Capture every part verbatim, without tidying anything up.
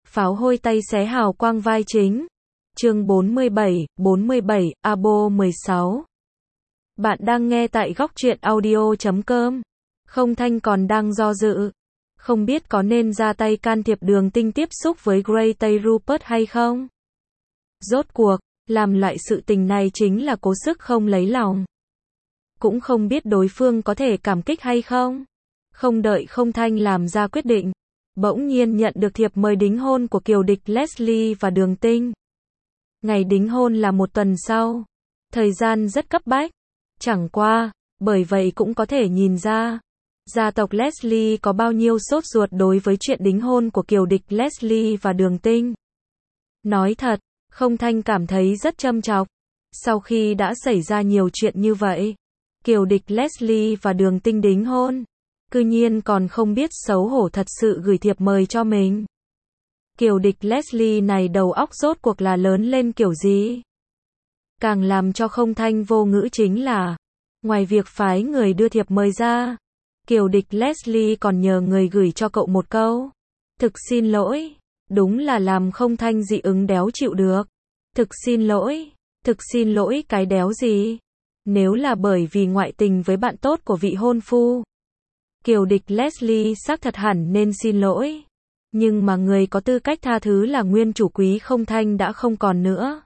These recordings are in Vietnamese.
Pháo hôi tay xé hào quang vai chính. Chương bốn mươi bảy, bốn mươi bảy, Abo mười sáu. Bạn đang nghe tại góc truyện audio chấm com. Không Thanh còn đang do dự. Không biết có nên ra tay can thiệp Đường Tinh tiếp xúc với Gray Tây Rupert hay không? Rốt cuộc, làm loại sự tình này chính là cố sức không lấy lòng. Cũng không biết đối phương có thể cảm kích hay không. Không đợi Không Thanh làm ra quyết định, bỗng nhiên nhận được thiệp mời đính hôn của kiều địch Leslie và Đường Tinh. Ngày đính hôn là một tuần sau. Thời gian rất cấp bách. Chẳng qua, bởi vậy cũng có thể nhìn ra, gia tộc Leslie có bao nhiêu sốt ruột đối với chuyện đính hôn của kiều địch Leslie và Đường Tinh. Nói thật, Không Thanh cảm thấy rất châm chọc. Sau khi đã xảy ra nhiều chuyện như vậy, kiều địch Leslie và Đường Tinh đính hôn, cư nhiên còn không biết xấu hổ thật sự gửi thiệp mời cho mình. Kiều địch Leslie này đầu óc rốt cuộc là lớn lên kiểu gì? Càng làm cho Không Thanh vô ngữ chính là, ngoài việc phái người đưa thiệp mời ra, kiều địch Leslie còn nhờ người gửi cho cậu một câu: "Thực xin lỗi." Đúng là làm Không Thanh dị ứng đéo chịu được. Thực xin lỗi, thực xin lỗi cái đéo gì? Nếu là bởi vì ngoại tình với bạn tốt của vị hôn phu, kiều địch Leslie xác thật hẳn nên xin lỗi. Nhưng mà người có tư cách tha thứ là nguyên chủ Quý Không Thanh đã không còn nữa.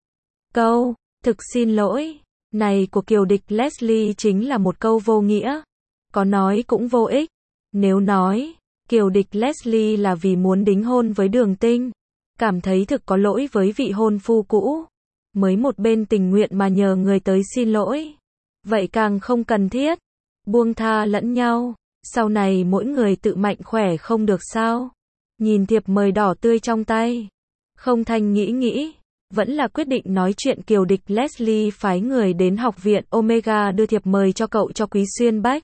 Câu, thực xin lỗi, này của kiều địch Leslie chính là một câu vô nghĩa. Có nói cũng vô ích. Nếu nói, kiều địch Leslie là vì muốn đính hôn với Đường Tinh, cảm thấy thực có lỗi với vị hôn phu cũ, mới một bên tình nguyện mà nhờ người tới xin lỗi. Vậy càng không cần thiết. Buông tha lẫn nhau. Sau này mỗi người tự mạnh khỏe không được sao? Nhìn thiệp mời đỏ tươi trong tay, Không Thanh nghĩ nghĩ, vẫn là quyết định nói chuyện kiều địch Leslie phái người đến học viện Omega đưa thiệp mời cho cậu cho Quý Xuyên Bách.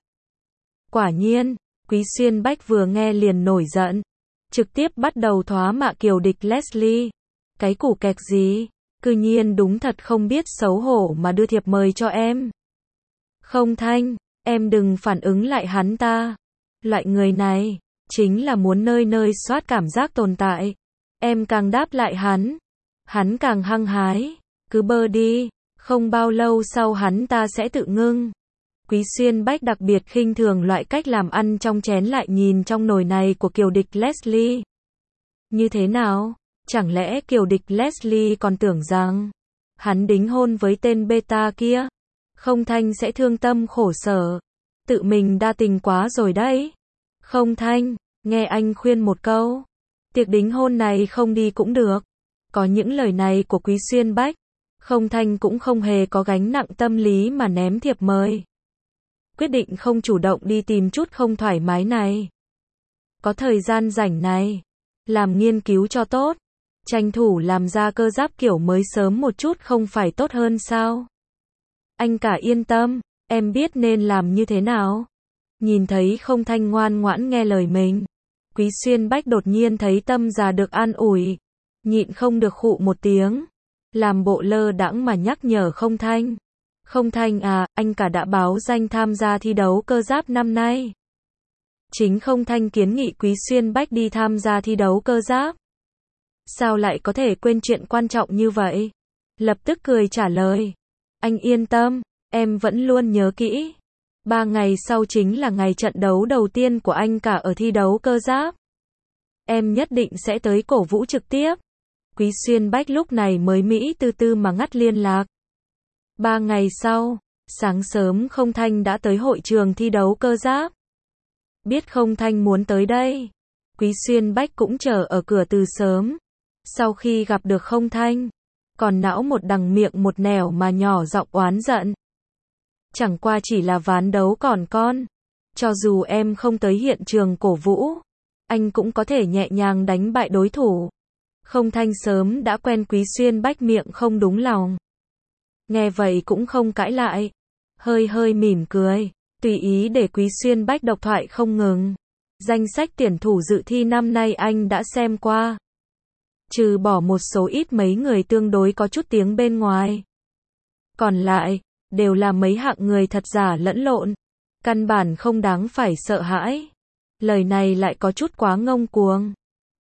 Quả nhiên, Quý Xuyên Bách vừa nghe liền nổi giận, trực tiếp bắt đầu thoá mạ kiều địch Leslie. Cái củ kẹc gì, cư nhiên đúng thật không biết xấu hổ mà đưa thiệp mời cho em. Không Thanh, em đừng phản ứng lại hắn ta. Loại người này, chính là muốn nơi nơi soát cảm giác tồn tại. Em càng đáp lại hắn, hắn càng hăng hái. Cứ bơ đi, không bao lâu sau hắn ta sẽ tự ngưng. Quý Xuyên Bách đặc biệt khinh thường loại cách làm ăn trong chén lại nhìn trong nồi này của kiều địch Leslie. Như thế nào? Chẳng lẽ kiều địch Leslie còn tưởng rằng hắn đính hôn với tên beta kia, Không Thanh sẽ thương tâm khổ sở. Tự mình đa tình quá rồi đấy. Không Thanh, nghe anh khuyên một câu. Tiệc đính hôn này không đi cũng được. Có những lời này của Quý Xuyên Bách, Không Thanh cũng không hề có gánh nặng tâm lý mà ném thiệp mời. Quyết định không chủ động đi tìm chút không thoải mái này. Có thời gian rảnh này, làm nghiên cứu cho tốt. Tranh thủ làm ra cơ giáp kiểu mới sớm một chút không phải tốt hơn sao? Anh cả yên tâm, em biết nên làm như thế nào. Nhìn thấy Không Thanh ngoan ngoãn nghe lời mình, Quý Xuyên Bách đột nhiên thấy tâm già được an ủi, nhịn không được khụ một tiếng, làm bộ lơ đãng mà nhắc nhở Không Thanh. Không Thanh à, anh cả đã báo danh tham gia thi đấu cơ giáp năm nay. Chính Không Thanh kiến nghị Quý Xuyên Bách đi tham gia thi đấu cơ giáp. Sao lại có thể quên chuyện quan trọng như vậy? Lập tức cười trả lời. Anh yên tâm, em vẫn luôn nhớ kỹ. Ba ngày sau chính là ngày trận đấu đầu tiên của anh cả ở thi đấu cơ giáp. Em nhất định sẽ tới cổ vũ trực tiếp. Quý Xuyên Bách lúc này mới mỹ tư tư mà ngắt liên lạc. Ba ngày sau, sáng sớm Không Thanh đã tới hội trường thi đấu cơ giáp. Biết Không Thanh muốn tới đây, Quý Xuyên Bách cũng chờ ở cửa từ sớm. Sau khi gặp được Không Thanh, còn não một đằng miệng một nẻo mà nhỏ giọng oán giận. Chẳng qua chỉ là ván đấu còn con. Cho dù em không tới hiện trường cổ vũ, anh cũng có thể nhẹ nhàng đánh bại đối thủ. Không Thanh sớm đã quen Quý Xuyên Bách miệng không đúng lòng. Nghe vậy cũng không cãi lại. Hơi hơi mỉm cười, tùy ý để Quý Xuyên Bách độc thoại không ngừng. Danh sách tuyển thủ dự thi năm nay anh đã xem qua. Trừ bỏ một số ít mấy người tương đối có chút tiếng bên ngoài, còn lại đều là mấy hạng người thật giả lẫn lộn, căn bản không đáng phải sợ hãi. Lời này lại có chút quá ngông cuồng.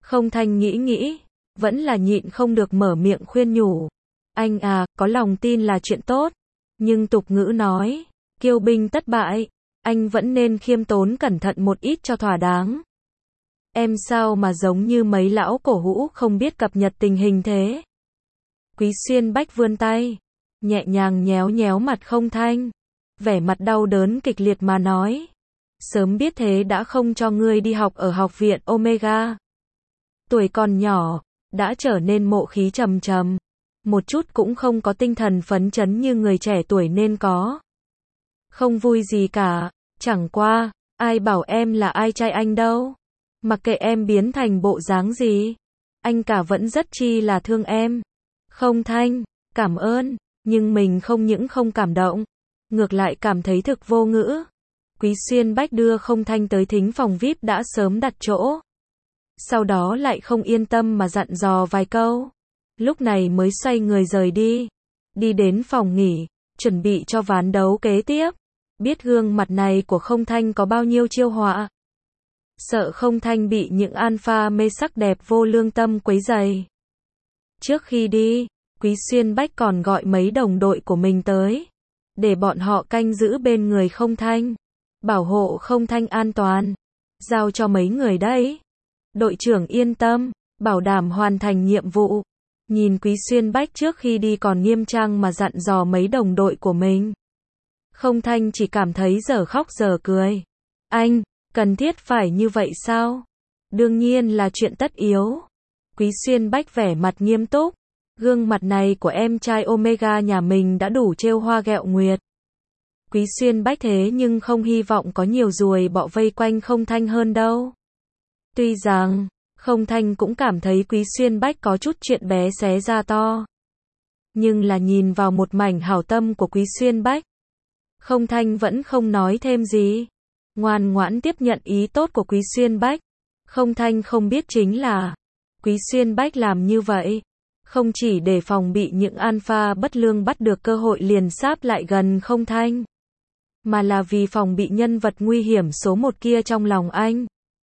Không Thanh nghĩ nghĩ, vẫn là nhịn không được mở miệng khuyên nhủ. Anh à, có lòng tin là chuyện tốt, nhưng tục ngữ nói, kiêu binh tất bại, anh vẫn nên khiêm tốn cẩn thận một ít cho thỏa đáng. Em sao mà giống như mấy lão cổ hũ không biết cập nhật tình hình thế? Quý Xuyên Bách vươn tay, nhẹ nhàng nhéo nhéo mặt Không Thanh, vẻ mặt đau đớn kịch liệt mà nói. Sớm biết thế đã không cho ngươi đi học ở học viện Omega. Tuổi còn nhỏ, đã trở nên mộ khí trầm trầm, một chút cũng không có tinh thần phấn chấn như người trẻ tuổi nên có. Không vui gì cả, chẳng qua, ai bảo em là ai trai anh đâu. Mặc kệ em biến thành bộ dáng gì, anh cả vẫn rất chi là thương em. Không Thanh, cảm ơn, nhưng mình không những không cảm động, ngược lại cảm thấy thực vô ngữ. Quý Xuyên Bách đưa Không Thanh tới thính phòng vi ai pi đã sớm đặt chỗ. Sau đó lại không yên tâm mà dặn dò vài câu. Lúc này mới xoay người rời đi. Đi đến phòng nghỉ, chuẩn bị cho ván đấu kế tiếp. Biết gương mặt này của Không Thanh có bao nhiêu chiêu họa. Sợ Không Thanh bị những alpha mê sắc đẹp vô lương tâm quấy rầy. Trước khi đi, Quý Xuyên Bách còn gọi mấy đồng đội của mình tới. Để bọn họ canh giữ bên người Không Thanh. Bảo hộ Không Thanh an toàn. Giao cho mấy người đấy. Đội trưởng yên tâm, bảo đảm hoàn thành nhiệm vụ. Nhìn Quý Xuyên Bách trước khi đi còn nghiêm trang mà dặn dò mấy đồng đội của mình. Không Thanh chỉ cảm thấy dở khóc dở cười. Anh, cần thiết phải như vậy sao? Đương nhiên là chuyện tất yếu. Quý Xuyên Bách vẻ mặt nghiêm túc. Gương mặt này của em trai Omega nhà mình đã đủ trêu hoa ghẹo nguyệt. Quý Xuyên Bách thế nhưng không hy vọng có nhiều ruồi bọ vây quanh Không Thanh hơn đâu. Tuy rằng, Không Thanh cũng cảm thấy Quý Xuyên Bách có chút chuyện bé xé ra to. Nhưng là nhìn vào một mảnh hảo tâm của Quý Xuyên Bách. Không Thanh vẫn không nói thêm gì. Ngoan ngoãn tiếp nhận ý tốt của Quý Xuyên Bách. Không Thanh không biết chính là, Quý Xuyên Bách làm như vậy. Không chỉ để phòng bị những alpha bất lương bắt được cơ hội liền sáp lại gần Không Thanh. Mà là vì phòng bị nhân vật nguy hiểm số một kia trong lòng anh.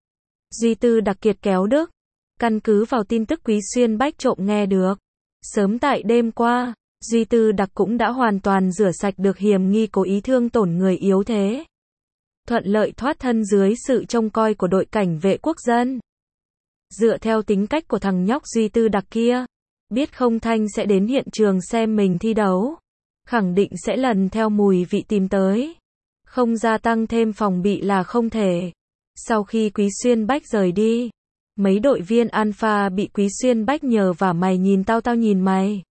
Duy Tư đặc kiệt kéo Đức. Căn cứ vào tin tức Quý Xuyên Bách trộm nghe được. Sớm tại đêm qua, Duy Tư đặc cũng đã hoàn toàn rửa sạch được hiểm nghi cố ý thương tổn người yếu thế. Thuận lợi thoát thân dưới sự trông coi của đội cảnh vệ quốc dân. Dựa theo tính cách của thằng nhóc Duy Tư đặc kia, biết Không Thanh sẽ đến hiện trường xem mình thi đấu. Khẳng định sẽ lần theo mùi vị tìm tới. Không gia tăng thêm phòng bị là không thể. Sau khi Quý Xuyên Bách rời đi, mấy đội viên alpha bị Quý Xuyên Bách nhờ vả mày nhìn tao tao nhìn mày.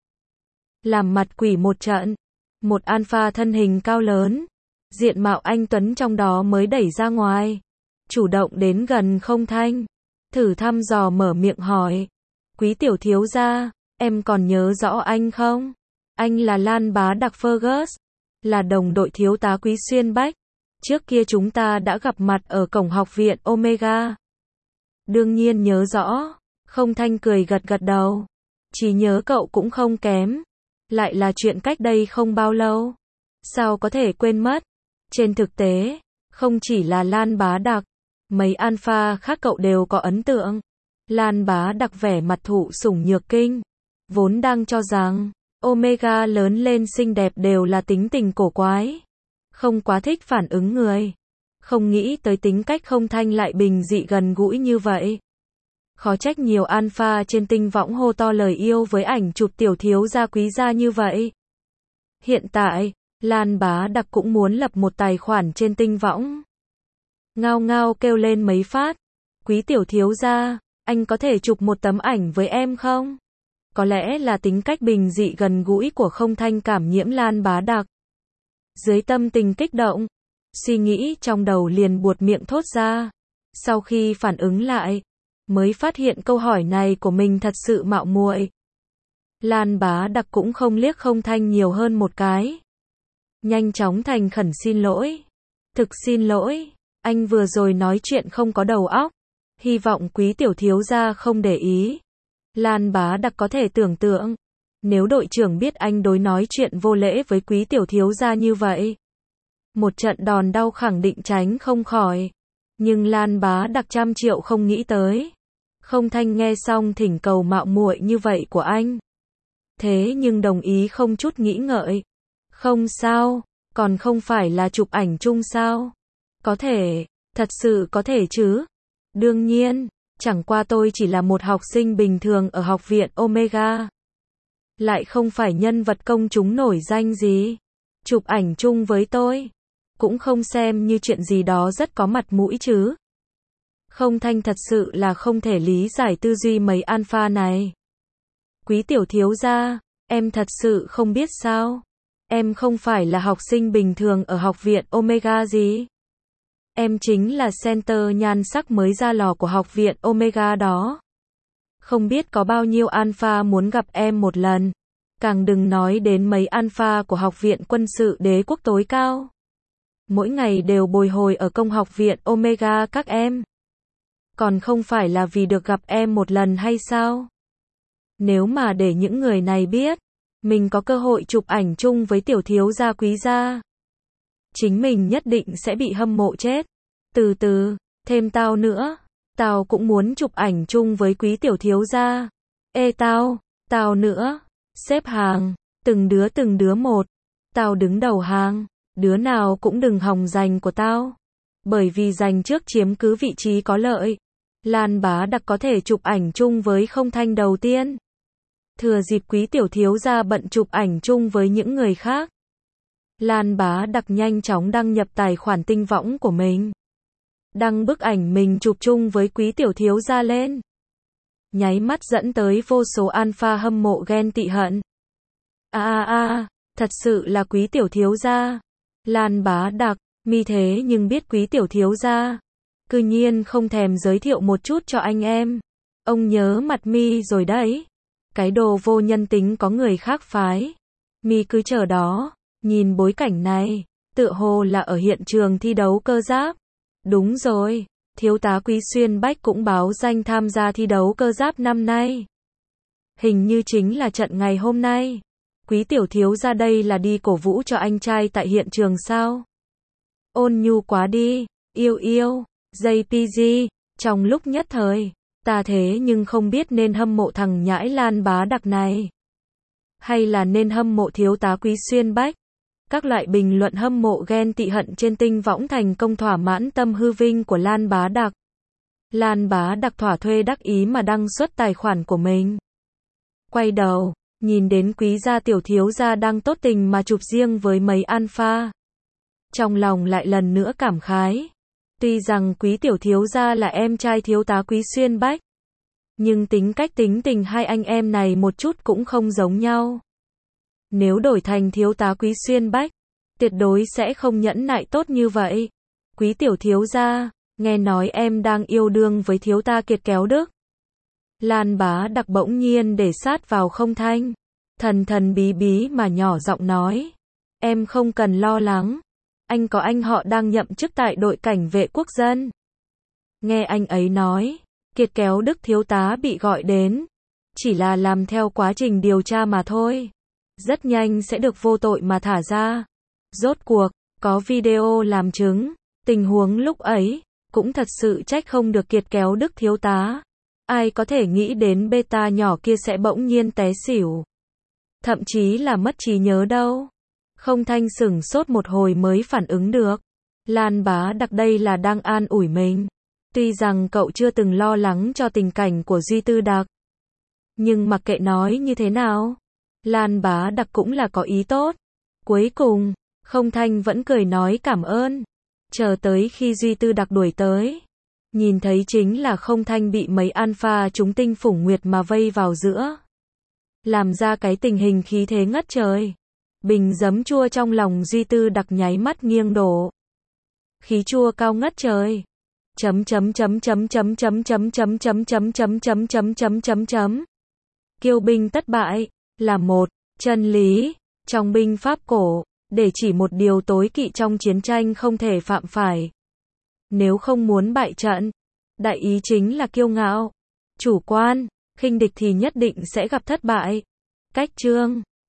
Làm mặt quỷ một trận. Một alpha thân hình cao lớn, diện mạo anh tuấn trong đó mới đẩy ra ngoài. Chủ động đến gần Không Thanh. Thử thăm dò mở miệng hỏi. Quý tiểu thiếu gia, em còn nhớ rõ anh không? Anh là Lan Bá Đặc Fergus. Là đồng đội thiếu tá Quý Xuyên Bách. Trước kia chúng ta đã gặp mặt ở cổng học viện Omega. Đương nhiên nhớ rõ. Không Thanh cười gật gật đầu. Chỉ nhớ cậu cũng không kém. Lại là chuyện cách đây không bao lâu. Sao có thể quên mất? Trên thực tế, không chỉ là Lan Bá Đặc, mấy alpha khác cậu đều có ấn tượng. Lan Bá Đặc vẻ mặt thụ sủng nhược kinh. Vốn đang cho rằng, Omega lớn lên xinh đẹp đều là tính tình cổ quái. Không quá thích phản ứng người. Không nghĩ tới tính cách Không Thanh lại bình dị gần gũi như vậy. Khó trách nhiều alpha trên tinh võng hô to lời yêu với ảnh chụp tiểu thiếu gia quý gia như vậy. Hiện tại, Lan Bá Đặc cũng muốn lập một tài khoản trên tinh võng. Ngao ngao kêu lên mấy phát. Quý tiểu thiếu gia, anh có thể chụp một tấm ảnh với em không? Có lẽ là tính cách bình dị gần gũi của Không Thanh cảm nhiễm Lan Bá Đặc. Dưới tâm tình kích động, suy nghĩ trong đầu liền buột miệng thốt ra. Sau khi phản ứng lại, mới phát hiện câu hỏi này của mình thật sự mạo muội. Lan Bá Đặc cũng không liếc Không Thanh nhiều hơn một cái. Nhanh chóng thành khẩn xin lỗi. Thực xin lỗi, anh vừa rồi nói chuyện không có đầu óc. Hy vọng quý tiểu thiếu gia không để ý. Lan Bá Đặc có thể tưởng tượng, nếu đội trưởng biết anh đối nói chuyện vô lễ với quý tiểu thiếu gia như vậy, một trận đòn đau khẳng định tránh không khỏi. Nhưng Lan Bá Đặc trăm triệu không nghĩ tới. Không Thanh nghe xong thỉnh cầu mạo muội như vậy của anh. Thế nhưng đồng ý không chút nghĩ ngợi. Không sao, còn không phải là chụp ảnh chung sao? Có thể, thật sự có thể chứ? Đương nhiên, chẳng qua tôi chỉ là một học sinh bình thường ở học viện Omega. Lại không phải nhân vật công chúng nổi danh gì. Chụp ảnh chung với tôi, cũng không xem như chuyện gì đó rất có mặt mũi chứ. Không Thanh thật sự là không thể lý giải tư duy mấy alpha này. Quý tiểu thiếu gia, em thật sự không biết sao? Em không phải là học sinh bình thường ở học viện Omega gì. Em chính là center nhan sắc mới ra lò của học viện Omega đó. Không biết có bao nhiêu alpha muốn gặp em một lần. Càng đừng nói đến mấy alpha của học viện quân sự đế quốc tối cao. Mỗi ngày đều bồi hồi ở công học viện Omega các em. Còn không phải là vì được gặp em một lần hay sao? Nếu mà để những người này biết, mình có cơ hội chụp ảnh chung với tiểu thiếu gia quý gia, chính mình nhất định sẽ bị hâm mộ chết. Từ từ, thêm tao nữa, tao cũng muốn chụp ảnh chung với quý tiểu thiếu gia. Ê tao, tao nữa, xếp hàng, từng đứa từng đứa một, tao đứng đầu hàng, đứa nào cũng đừng hòng giành của tao. Bởi vì giành trước chiếm cứ vị trí có lợi. Lan Bá Đặc có thể chụp ảnh chung với Không Thanh đầu tiên. Thừa dịp quý tiểu thiếu gia bận chụp ảnh chung với những người khác, Lan Bá Đặc nhanh chóng đăng nhập tài khoản tinh võng của mình. Đăng bức ảnh mình chụp chung với quý tiểu thiếu gia lên. Nháy mắt dẫn tới vô số alpha hâm mộ ghen tị hận. A a a, thật sự là quý tiểu thiếu gia. Lan Bá Đặc, mi thế nhưng biết quý tiểu thiếu gia. Cư nhiên không thèm giới thiệu một chút cho anh em. Ông nhớ mặt mi rồi đấy. Cái đồ vô nhân tính có người khác phái. Mi cứ chờ đó, nhìn bối cảnh này, tựa hồ là ở hiện trường thi đấu cơ giáp. Đúng rồi, thiếu tá Quý Xuyên Bách cũng báo danh tham gia thi đấu cơ giáp năm nay. Hình như chính là trận ngày hôm nay. Quý tiểu thiếu ra đây là đi cổ vũ cho anh trai tại hiện trường sao? Ôn nhu quá đi, yêu yêu, gi pê giê, trong lúc nhất thời, ta thế nhưng không biết nên hâm mộ thằng nhãi Lan Bá Đặc này, hay là nên hâm mộ thiếu tá Quý Xuyên Bách. Các loại bình luận hâm mộ ghen tị hận trên tinh võng thành công thỏa mãn tâm hư vinh của Lan Bá Đặc. Lan Bá Đặc thỏa thuê đắc ý mà đăng xuất tài khoản của mình. Quay đầu, nhìn đến quý gia tiểu thiếu gia đang tốt tình mà chụp riêng với mấy alpha. Trong lòng lại lần nữa cảm khái. Tuy rằng quý tiểu thiếu gia là em trai thiếu tá Quý Xuyên Bách, nhưng tính cách tính tình hai anh em này một chút cũng không giống nhau. Nếu đổi thành thiếu tá Quý Xuyên Bách, tuyệt đối sẽ không nhẫn nại tốt như vậy. Quý tiểu thiếu gia, nghe nói em đang yêu đương với thiếu tá Kiệt Kéo Đức. Lan Bá Đặc bỗng nhiên để sát vào Không Thanh, thần thần bí bí mà nhỏ giọng nói. Em không cần lo lắng, anh có anh họ đang nhậm chức tại đội cảnh vệ quốc dân. Nghe anh ấy nói, Kiệt Kéo Đức thiếu tá bị gọi đến, chỉ là làm theo quá trình điều tra mà thôi. Rất nhanh sẽ được vô tội mà thả ra. Rốt cuộc, có video làm chứng, tình huống lúc ấy, cũng thật sự trách không được Kiệt Kéo Đức thiếu tá. Ai có thể nghĩ đến beta nhỏ kia sẽ bỗng nhiên té xỉu. Thậm chí là mất trí nhớ đâu. Không Thanh sửng sốt một hồi mới phản ứng được. Lan Bá Đặc đây là đang an ủi mình. Tuy rằng cậu chưa từng lo lắng cho tình cảnh của Duy Tư Đặc, nhưng mặc kệ nói như thế nào, Lan Bá Đặc cũng là có ý tốt. Cuối cùng, Không Thanh vẫn cười nói cảm ơn. Chờ tới khi Duy Tư Đặc đuổi tới, nhìn thấy chính là Không Thanh bị mấy alpha chúng tinh phủng nguyệt mà vây vào giữa, làm ra cái tình hình khí thế ngất trời. Bình giấm chua trong lòng Duy Tư Đặc nháy mắt nghiêng đổ. Khí chua cao ngất trời. Chấm chấm chấm chấm chấm chấm chấm chấm chấm chấm chấm chấm chấm chấm chấm chấm. Kiêu binh tất bại là một chân lý trong binh pháp cổ, để chỉ một điều tối kỵ trong chiến tranh không thể phạm phải. Nếu không muốn bại trận, đại ý chính là kiêu ngạo, chủ quan, khinh địch thì nhất định sẽ gặp thất bại. Cách chương